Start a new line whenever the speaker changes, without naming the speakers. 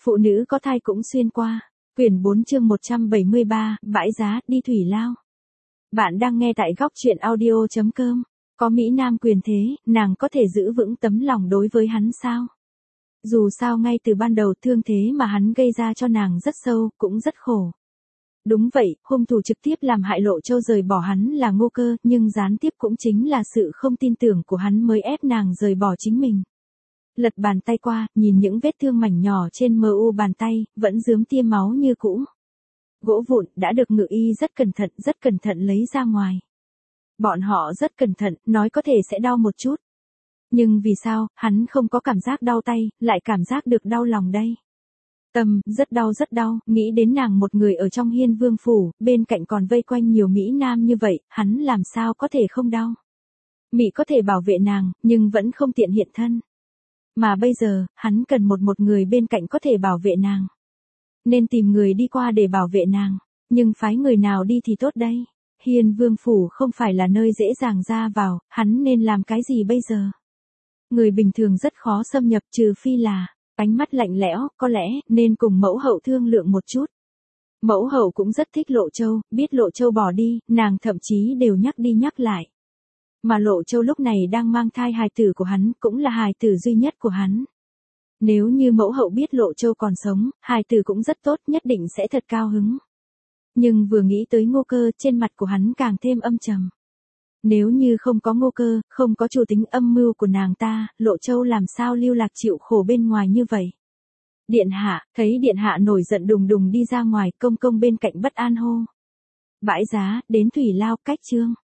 Phụ nữ có thai cũng xuyên qua. Quyển 4 chương 173, bãi giá, đi thủy lao. Bạn đang nghe tại góc truyện audio.com. Có Mỹ Nam quyền thế, nàng có thể giữ vững tấm lòng đối với hắn sao? Dù sao ngay từ ban đầu thương thế mà hắn gây ra cho nàng rất sâu, cũng rất khổ. Đúng vậy, hung thủ trực tiếp làm hại Lộ Châu rời bỏ hắn là Ngô Cơ, nhưng gián tiếp cũng chính là sự không tin tưởng của hắn mới ép nàng rời bỏ chính mình. Lật bàn tay qua, nhìn những vết thương mảnh nhỏ trên mu bàn tay, vẫn rướm tia máu như cũ. Gỗ vụn đã được ngự y rất cẩn thận lấy ra ngoài. Bọn họ rất cẩn thận, nói có thể sẽ đau một chút. Nhưng vì sao, hắn không có cảm giác đau tay, lại cảm giác được đau lòng đây? Rất đau, nghĩ đến nàng một người ở trong Hiên Vương phủ, bên cạnh còn vây quanh nhiều Mỹ Nam như vậy, hắn làm sao có thể không đau? Mỹ có thể bảo vệ nàng, nhưng vẫn không tiện hiện thân. Mà bây giờ, hắn cần một người bên cạnh có thể bảo vệ nàng. Nên tìm người đi qua để bảo vệ nàng. Nhưng phái người nào đi thì tốt đây? Hiên Vương phủ không phải là nơi dễ dàng ra vào, hắn nên làm cái gì bây giờ? Người bình thường rất khó xâm nhập trừ phi là, ánh mắt lạnh lẽo, có lẽ, nên cùng mẫu hậu thương lượng một chút. Mẫu hậu cũng rất thích Lộ Châu, biết Lộ Châu bỏ đi, nàng thậm chí đều nhắc đi nhắc lại. Mà Lộ Châu lúc này đang mang thai hài tử của hắn, cũng là hài tử duy nhất của hắn. Nếu như mẫu hậu biết Lộ Châu còn sống, hài tử cũng rất tốt, nhất định sẽ thật cao hứng. Nhưng vừa nghĩ tới Ngô Cơ, trên mặt của hắn càng thêm âm trầm. Nếu như không có Ngô Cơ, không có chủ tính âm mưu của nàng ta, Lộ Châu làm sao lưu lạc chịu khổ bên ngoài như vậy? Điện hạ, thấy điện hạ nổi giận đùng đùng đi ra ngoài, công công bên cạnh bất an hô. Bãi giá, đến thủy lao, cách chương.